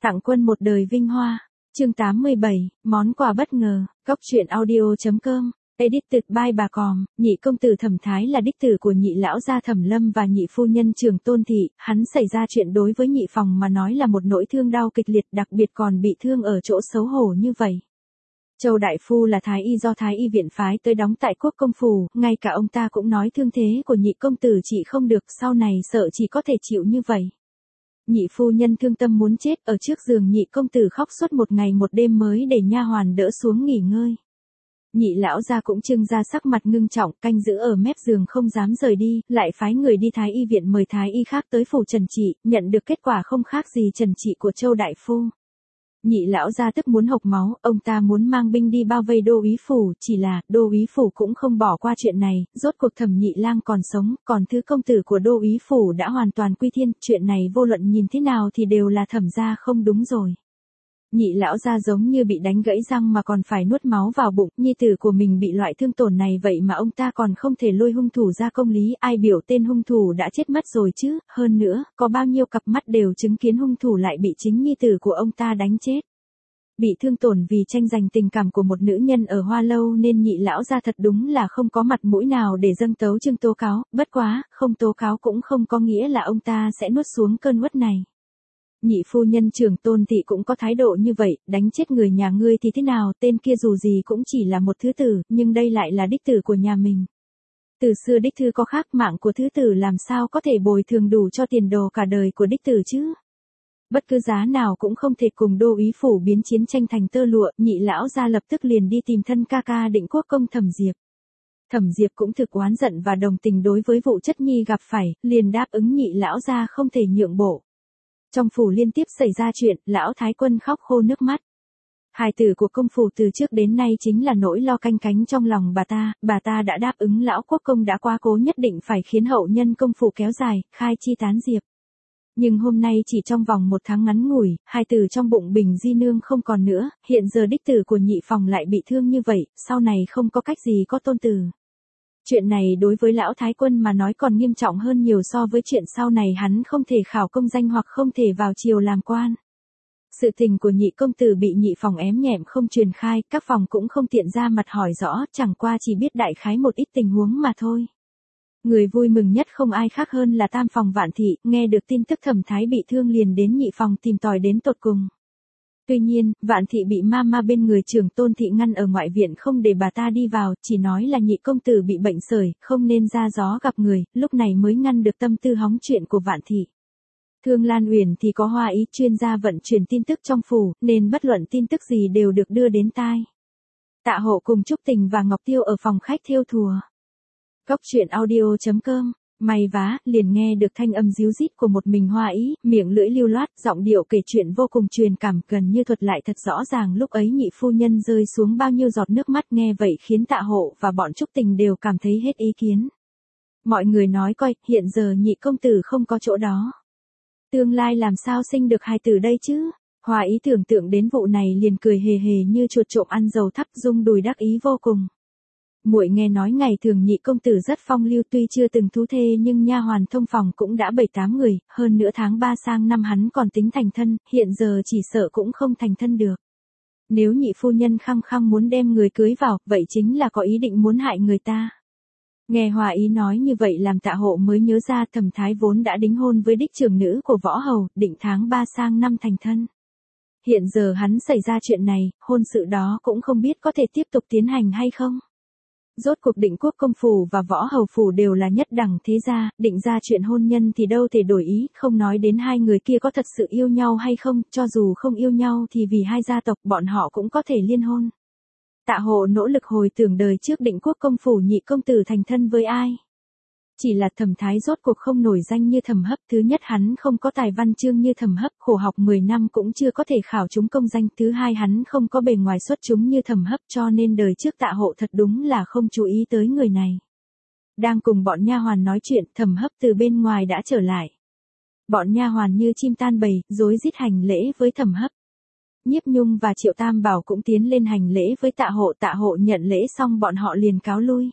Tặng quân một đời vinh hoa. Chương 87, món quà bất ngờ. Góc truyện audio.com. Edited by bà Còm. Nhị công tử Thẩm Thái là đích tử của nhị lão gia Thẩm Lâm và nhị phu nhân Trường Tôn thị. Hắn xảy ra chuyện đối với nhị phòng mà nói là một nỗi thương đau kịch liệt, đặc biệt còn bị thương ở chỗ xấu hổ như vậy. Châu đại phu là thái y do thái y viện phái tới đóng tại Quốc Công phủ, ngay cả ông ta cũng nói thương thế của nhị công tử trị không được, sau này sợ chỉ có thể chịu như vậy. Nhị phu nhân thương tâm muốn chết, ở trước giường nhị công tử khóc suốt một ngày một đêm mới để nha hoàn đỡ xuống nghỉ ngơi. Nhị lão gia cũng trưng ra sắc mặt ngưng trọng, canh giữ ở mép giường không dám rời đi, lại phái người đi thái y viện mời thái y khác tới phủ trần trị, nhận được kết quả không khác gì trần trị của Châu đại phu. Nhị lão gia tức muốn hộc máu, ông ta muốn mang binh đi bao vây đô úy phủ, chỉ là đô úy phủ cũng không bỏ qua chuyện này, rốt cuộc Thẩm Nhị Lang còn sống, còn thứ công tử của đô úy phủ đã hoàn toàn quy thiên, chuyện này vô luận nhìn thế nào thì đều là Thẩm gia không đúng rồi. Nhị lão gia giống như bị đánh gãy răng mà còn phải nuốt máu vào bụng, nhi tử của mình bị loại thương tổn này vậy mà ông ta còn không thể lôi hung thủ ra công lý, ai biểu tên hung thủ đã chết mất rồi chứ, hơn nữa, có bao nhiêu cặp mắt đều chứng kiến hung thủ lại bị chính nhi tử của ông ta đánh chết. Bị thương tổn vì tranh giành tình cảm của một nữ nhân ở Hoa Lâu nên nhị lão gia thật đúng là không có mặt mũi nào để dâng tấu chương tố cáo, bất quá, không tố cáo cũng không có nghĩa là ông ta sẽ nuốt xuống cơn uất này. Nhị phu nhân Trường Tôn thị cũng có thái độ như vậy, đánh chết người nhà ngươi thì thế nào, tên kia dù gì cũng chỉ là một thứ tử, nhưng đây lại là đích tử của nhà mình. Từ xưa đích thư có khác, mạng của thứ tử làm sao có thể bồi thường đủ cho tiền đồ cả đời của đích tử chứ. Bất cứ giá nào cũng không thể cùng đô úy phủ biến chiến tranh thành tơ lụa, nhị lão gia lập tức liền đi tìm thân ca ca Định Quốc công Thẩm Diệp. Thẩm Diệp cũng thực oán giận và đồng tình đối với vụ chất nhi gặp phải, liền đáp ứng nhị lão gia không thể nhượng bộ. Trong phủ liên tiếp xảy ra chuyện, lão thái quân khóc khô nước mắt. Hài tử của công phủ từ trước đến nay chính là nỗi lo canh cánh trong lòng bà ta đã đáp ứng lão quốc công đã quá cố nhất định phải khiến hậu nhân công phủ kéo dài, khai chi tán diệp. Nhưng hôm nay chỉ trong vòng một tháng ngắn ngủi, hài tử trong bụng Bình Di Nương không còn nữa, hiện giờ đích tử của nhị phòng lại bị thương như vậy, sau này không có cách gì có tôn tử. Chuyện này đối với lão thái quân mà nói còn nghiêm trọng hơn nhiều so với chuyện sau này hắn không thể khảo công danh hoặc không thể vào triều làm quan. Sự tình của nhị công tử bị nhị phòng ém nhẹm không truyền khai, các phòng cũng không tiện ra mặt hỏi rõ, chẳng qua chỉ biết đại khái một ít tình huống mà thôi. Người vui mừng nhất không ai khác hơn là tam phòng Vạn thị, nghe được tin tức Thẩm Thái bị thương liền đến nhị phòng tìm tòi đến tột cùng. Tuy nhiên, Vạn thị bị ma bên người Trường Tôn thị ngăn ở ngoại viện không để bà ta đi vào, chỉ nói là nhị công tử bị bệnh sởi, không nên ra gió gặp người, lúc này mới ngăn được tâm tư hóng chuyện của Vạn thị. Thương Lan Uyển thì có Hoa Ý chuyên gia vận chuyển tin tức trong phủ, nên bất luận tin tức gì đều được đưa đến tai. Tạ Hộ cùng Trúc Tình và Ngọc Tiêu ở phòng khách thêu thùa. Góc truyện audio.com. May vá, liền nghe được thanh âm ríu rít của một mình Hoa Ý, miệng lưỡi lưu loát, giọng điệu kể chuyện vô cùng truyền cảm, gần như thuật lại thật rõ ràng lúc ấy nhị phu nhân rơi xuống bao nhiêu giọt nước mắt, nghe vậy khiến Tạ Hộ và bọn Trúc Tình đều cảm thấy hết ý kiến. Mọi người nói coi, hiện giờ nhị công tử không có chỗ đó. Tương lai làm sao sinh được hài tử đây chứ? Hoa Ý tưởng tượng đến vụ này liền cười hề hề như chuột trộm ăn dầu thắp, rung đùi đắc ý vô cùng. Muội nghe nói ngày thường nhị công tử rất phong lưu, tuy chưa từng thú thê nhưng nha hoàn thông phòng cũng đã 7-8 người, hơn nữa tháng 3 sang năm hắn còn tính thành thân, hiện giờ chỉ sợ cũng không thành thân được. Nếu nhị phu nhân khăng khăng muốn đem người cưới vào, vậy chính là có ý định muốn hại người ta. Nghe Hoa Ý nói như vậy làm Tạ Hộ mới nhớ ra Thẩm Thái vốn đã đính hôn với đích trưởng nữ của Võ Hầu, định tháng 3 sang năm thành thân. Hiện giờ hắn xảy ra chuyện này, hôn sự đó cũng không biết có thể tiếp tục tiến hành hay không. Rốt cuộc Định Quốc công phủ và Võ Hầu phủ đều là nhất đẳng thế gia, định ra chuyện hôn nhân thì đâu thể đổi ý, không nói đến hai người kia có thật sự yêu nhau hay không, cho dù không yêu nhau thì vì hai gia tộc bọn họ cũng có thể liên hôn. Tạ Hộ nỗ lực hồi tưởng đời trước Định Quốc công phủ nhị công tử thành thân với ai. Chỉ là Thẩm Thái rốt cuộc không nổi danh như Thẩm Hấp, thứ nhất hắn không có tài văn chương như Thẩm Hấp, khổ học 10 năm cũng chưa có thể khảo trúng công danh, thứ hai hắn không có bề ngoài xuất chúng như Thẩm Hấp, cho nên đời trước Tạ Hộ thật đúng là không chú ý tới người này. Đang cùng bọn nha hoàn nói chuyện, Thẩm Hấp từ bên ngoài đã trở lại. Bọn nha hoàn như chim tan bầy, rối rít hành lễ với Thẩm Hấp. Nhiếp Nhung và Triệu Tam Bảo cũng tiến lên hành lễ với Tạ Hộ nhận lễ xong bọn họ liền cáo lui.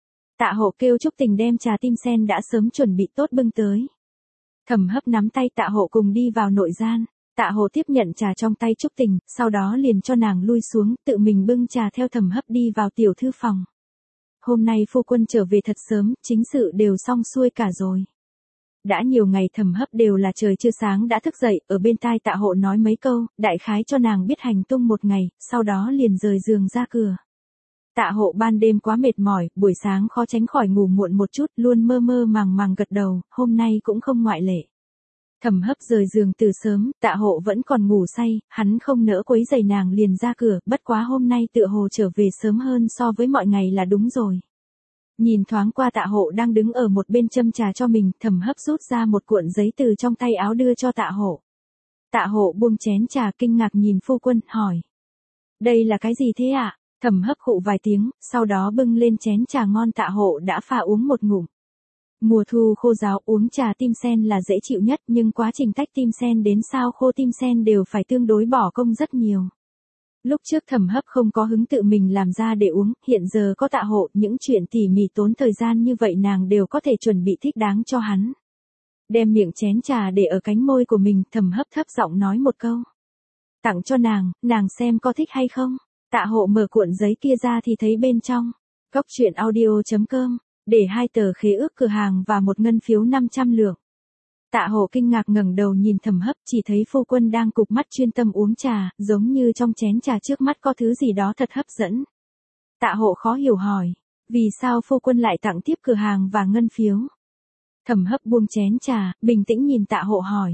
Tạ Hộ kêu Trúc Tình đem trà tim sen đã sớm chuẩn bị tốt bưng tới. Thẩm Hấp nắm tay Tạ Hộ cùng đi vào nội gian. Tạ Hộ tiếp nhận trà trong tay Trúc Tình, sau đó liền cho nàng lui xuống, tự mình bưng trà theo Thẩm Hấp đi vào tiểu thư phòng. Hôm nay phu quân trở về thật sớm, chính sự đều xong xuôi cả rồi. Đã nhiều ngày Thẩm Hấp đều là trời chưa sáng đã thức dậy, ở bên tai Tạ Hộ nói mấy câu, đại khái cho nàng biết hành tung một ngày, sau đó liền rời giường ra cửa. Tạ Hộ ban đêm quá mệt mỏi, buổi sáng khó tránh khỏi ngủ muộn một chút, luôn mơ mơ màng màng gật đầu, hôm nay cũng không ngoại lệ. Thẩm Hấp rời giường từ sớm, Tạ Hộ vẫn còn ngủ say, hắn không nỡ quấy rầy nàng liền ra cửa, bất quá hôm nay tựa hồ trở về sớm hơn so với mọi ngày là đúng rồi. Nhìn thoáng qua Tạ Hộ đang đứng ở một bên châm trà cho mình, Thẩm Hấp rút ra một cuộn giấy từ trong tay áo đưa cho Tạ Hộ. Tạ Hộ buông chén trà kinh ngạc nhìn phu quân, hỏi. Đây là cái gì thế ạ? Thẩm Hấp khụ vài tiếng, sau đó bưng lên chén trà ngon Tạ Hộ đã pha uống một ngụm. Mùa thu khô ráo uống trà tim sen là dễ chịu nhất, nhưng quá trình tách tim sen đến sao khô tim sen đều phải tương đối bỏ công rất nhiều. Lúc trước Thẩm Hấp không có hứng tự mình làm ra để uống, hiện giờ có Tạ Hộ, những chuyện tỉ mỉ tốn thời gian như vậy nàng đều có thể chuẩn bị thích đáng cho hắn. Đem miệng chén trà để ở cánh môi của mình, Thẩm Hấp thấp giọng nói một câu. Tặng cho nàng xem có thích hay không. Tạ Hộ mở cuộn giấy kia ra thì thấy bên trong. Cóc truyện audio.com, để 2 tờ khế ước cửa hàng và một ngân phiếu 500 lượng. Tạ Hộ kinh ngạc ngẩng đầu nhìn Thẩm Hấp, chỉ thấy phu quân đang cụp mắt chuyên tâm uống trà, giống như trong chén trà trước mắt có thứ gì đó thật hấp dẫn. Tạ Hộ khó hiểu hỏi, vì sao phu quân lại tặng tiếp cửa hàng và ngân phiếu? Thẩm Hấp buông chén trà, bình tĩnh nhìn Tạ Hộ hỏi.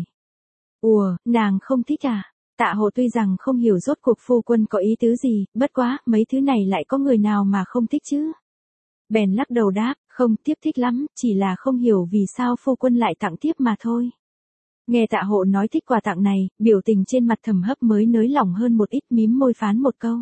Nàng không thích à? Tạ Hộ tuy rằng không hiểu rốt cuộc phu quân có ý tứ gì, bất quá, mấy thứ này lại có người nào mà không thích chứ? Bèn lắc đầu đáp, không tiếp thích lắm, chỉ là không hiểu vì sao phu quân lại tặng tiếp mà thôi. Nghe Tạ Hộ nói thích quà tặng này, biểu tình trên mặt Thẩm Hấp mới nới lỏng hơn một ít, mím môi phán một câu.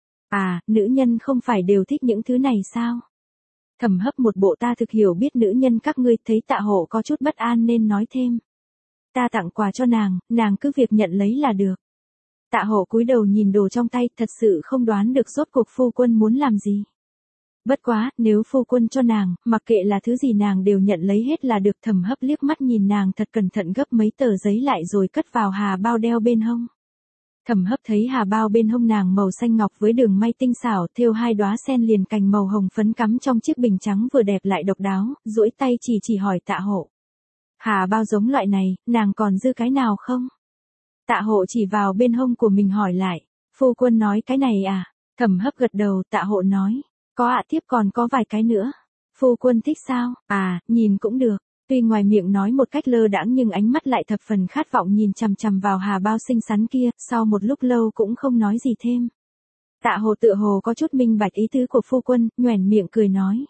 À, nữ nhân không phải đều thích những thứ này sao? Thẩm Hấp một bộ ta thực hiểu biết nữ nhân các ngươi, thấy Tạ Hộ có chút bất an nên nói thêm. Ta tặng quà cho nàng cứ việc nhận lấy là được. Tạ Hộ cúi đầu nhìn đồ trong tay, thật sự không đoán được rốt cuộc phu quân muốn làm gì. Bất quá, nếu phu quân cho nàng, mặc kệ là thứ gì nàng đều nhận lấy hết là được. Thẩm Hấp liếc mắt nhìn nàng thật cẩn thận gấp mấy tờ giấy lại rồi cất vào hà bao đeo bên hông. Thẩm Hấp thấy hà bao bên hông nàng màu xanh ngọc với đường may tinh xảo, thêu 2 đóa sen liền cành màu hồng phấn cắm trong chiếc bình trắng vừa đẹp lại độc đáo, duỗi tay chỉ hỏi Tạ Hộ. Hà bao giống loại này, nàng còn dư cái nào không? Tạ Hộ chỉ vào bên hông của mình hỏi lại, phu quân nói cái này à? Thẩm Hấp gật đầu, Tạ Hộ nói, có ạ, tiếp còn có vài cái nữa. Phu quân thích sao? À, nhìn cũng được. Tuy ngoài miệng nói một cách lơ đãng nhưng ánh mắt lại thập phần khát vọng nhìn chằm chằm vào hà bao xinh xắn kia, sau một lúc lâu cũng không nói gì thêm. Tạ Hộ tựa hồ có chút minh bạch ý tứ của phu quân, nhoẻn miệng cười nói.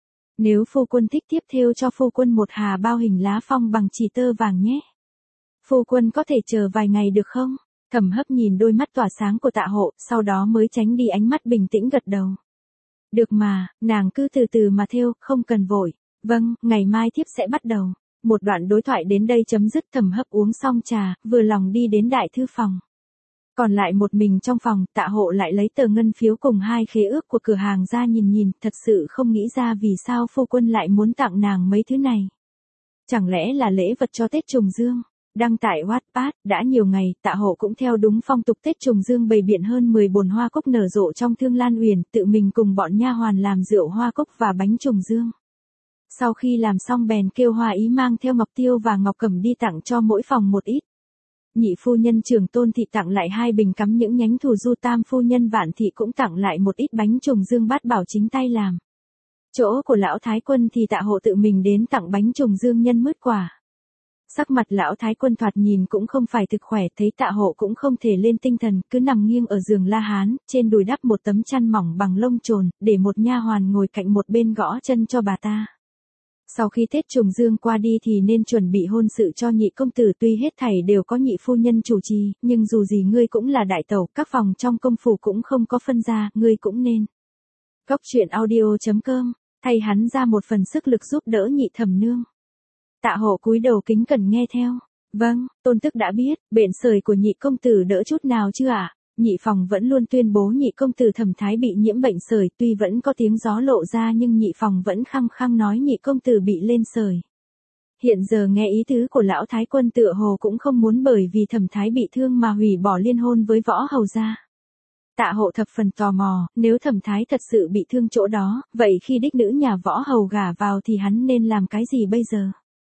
Nếu phu quân thích tiếp thêu cho phu quân một hà bao hình lá phong bằng chỉ tơ vàng nhé. Phu quân có thể chờ vài ngày được không? Thẩm Hấp nhìn đôi mắt tỏa sáng của Tạ Hộ, sau đó mới tránh đi ánh mắt bình tĩnh gật đầu. Được mà, nàng cứ từ từ mà thêu, không cần vội. Vâng, ngày mai thiếp sẽ bắt đầu. Một đoạn đối thoại đến đây chấm dứt. Thẩm Hấp uống xong trà, vừa lòng đi đến đại thư phòng. Còn lại một mình trong phòng, Tạ Hộ lại lấy tờ ngân phiếu cùng 2 khế ước của cửa hàng ra nhìn, thật sự không nghĩ ra vì sao phu quân lại muốn tặng nàng mấy thứ này. Chẳng lẽ là lễ vật cho Tết Trùng Dương? Đăng tải Wattpad, đã nhiều ngày, Tạ Hộ cũng theo đúng phong tục Tết Trùng Dương bày biện hơn 10 bồn hoa cúc nở rộ trong Thương Lan Uyển, tự mình cùng bọn nha hoàn làm rượu hoa cúc và bánh Trùng Dương. Sau khi làm xong bèn kêu Hoa Ý mang theo Ngọc Tiêu và Ngọc Cẩm đi tặng cho mỗi phòng một ít. Nhị phu nhân Trường Tôn thị tặng lại 2 bình cắm những nhánh thù du, tam phu nhân Vạn thị cũng tặng lại một ít bánh Trùng Dương bát bảo chính tay làm. Chỗ của lão thái quân thì Tạ Hộ tự mình đến tặng bánh Trùng Dương nhân mứt quả. Sắc mặt lão thái quân thoạt nhìn cũng không phải thực khỏe, thấy Tạ Hộ cũng không thể lên tinh thần, cứ nằm nghiêng ở giường La Hán, trên đùi đắp một tấm chăn mỏng bằng lông trồn, để một nha hoàn ngồi cạnh một bên gõ chân cho bà ta. Sau khi Tết Trùng Dương qua đi thì nên chuẩn bị hôn sự cho nhị công tử, tuy hết thảy đều có nhị phu nhân chủ trì, nhưng dù gì ngươi cũng là đại tẩu, các phòng trong công phủ cũng không có phân gia, ngươi cũng nên. Cóc truyện audio.com, thay hắn ra một phần sức lực giúp đỡ nhị thẩm nương. Tạ Hộ cúi đầu kính cẩn nghe theo. Vâng, tôn tức đã biết, bệnh sởi của nhị công tử đỡ chút nào chưa ạ? Nhị phòng vẫn luôn tuyên bố nhị công tử Thẩm Thái bị nhiễm bệnh sởi, tuy vẫn có tiếng gió lộ ra nhưng nhị phòng vẫn khăng khăng nói nhị công tử bị lên sởi. Hiện giờ nghe ý tứ của lão thái quân tựa hồ cũng không muốn bởi vì Thẩm Thái bị thương mà hủy bỏ liên hôn với Võ Hầu gia. Tạ Hộ thập phần tò mò, nếu Thẩm Thái thật sự bị thương chỗ đó, vậy khi đích nữ nhà Võ Hầu gả vào thì hắn nên làm cái gì bây giờ?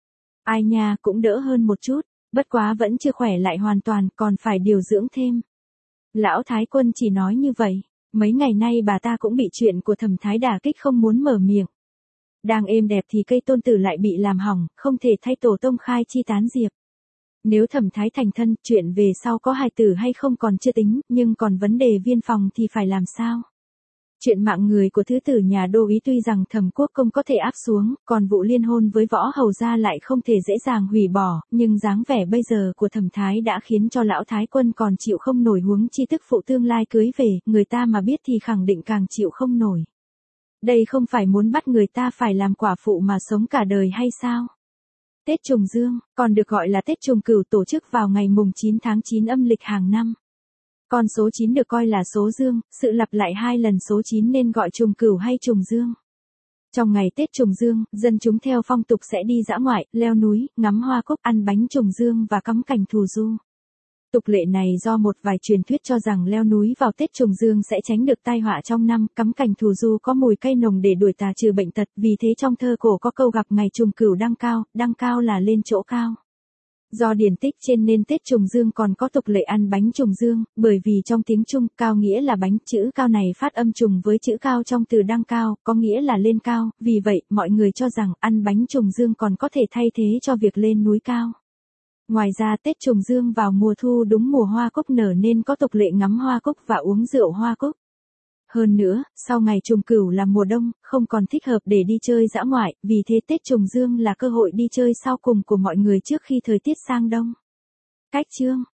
Ai nha, cũng đỡ hơn một chút, bất quá vẫn chưa khỏe lại hoàn toàn, còn phải điều dưỡng thêm. Lão thái quân chỉ nói như vậy, mấy ngày nay bà ta cũng bị chuyện của Thẩm Thái đả kích không muốn mở miệng. Đang êm đẹp thì cây tôn tử lại bị làm hỏng, không thể thay tổ tông khai chi tán diệp. Nếu Thẩm Thái thành thân, chuyện về sau có hài tử hay không còn chưa tính, nhưng còn vấn đề viên phòng thì phải làm sao? Chuyện mạng người của thứ tử nhà Đô Ý tuy rằng Thẩm Quốc công có thể áp xuống, còn vụ liên hôn với Võ Hầu gia lại không thể dễ dàng hủy bỏ, nhưng dáng vẻ bây giờ của Thẩm Thái đã khiến cho lão thái quân còn chịu không nổi, huống chi tức phụ tương lai cưới về, người ta mà biết thì khẳng định càng chịu không nổi. Đây không phải muốn bắt người ta phải làm quả phụ mà sống cả đời hay sao? Tết Trùng Dương, còn được gọi là Tết Trùng Cửu, tổ chức vào ngày mùng 9 tháng 9 âm lịch hàng năm. Con số 9 được coi là số dương, sự lặp lại 2 lần số 9 nên gọi Trùng Cửu hay Trùng Dương. Trong ngày Tết Trùng Dương, dân chúng theo phong tục sẽ đi dã ngoại, leo núi, ngắm hoa cúc, ăn bánh trùng dương và cắm cảnh thù du. Tục lệ này do một vài truyền thuyết cho rằng leo núi vào Tết Trùng Dương sẽ tránh được tai họa trong năm, cắm cảnh thù du có mùi cây nồng để đuổi tà trừ bệnh tật, vì thế trong thơ cổ có câu gặp ngày trùng cửu đăng cao là lên chỗ cao. Do điển tích trên nên Tết Trùng Dương còn có tục lệ ăn bánh trùng dương, bởi vì trong tiếng Trung, cao nghĩa là bánh, chữ cao này phát âm trùng với chữ cao trong từ đăng cao, có nghĩa là lên cao, vì vậy, mọi người cho rằng ăn bánh trùng dương còn có thể thay thế cho việc lên núi cao. Ngoài ra Tết Trùng Dương vào mùa thu đúng mùa hoa cúc nở nên có tục lệ ngắm hoa cúc và uống rượu hoa cúc. Hơn nữa, sau ngày Trùng Cửu là mùa đông, không còn thích hợp để đi chơi dã ngoại, vì thế Tết Trùng Dương là cơ hội đi chơi sau cùng của mọi người trước khi thời tiết sang đông. Cách chương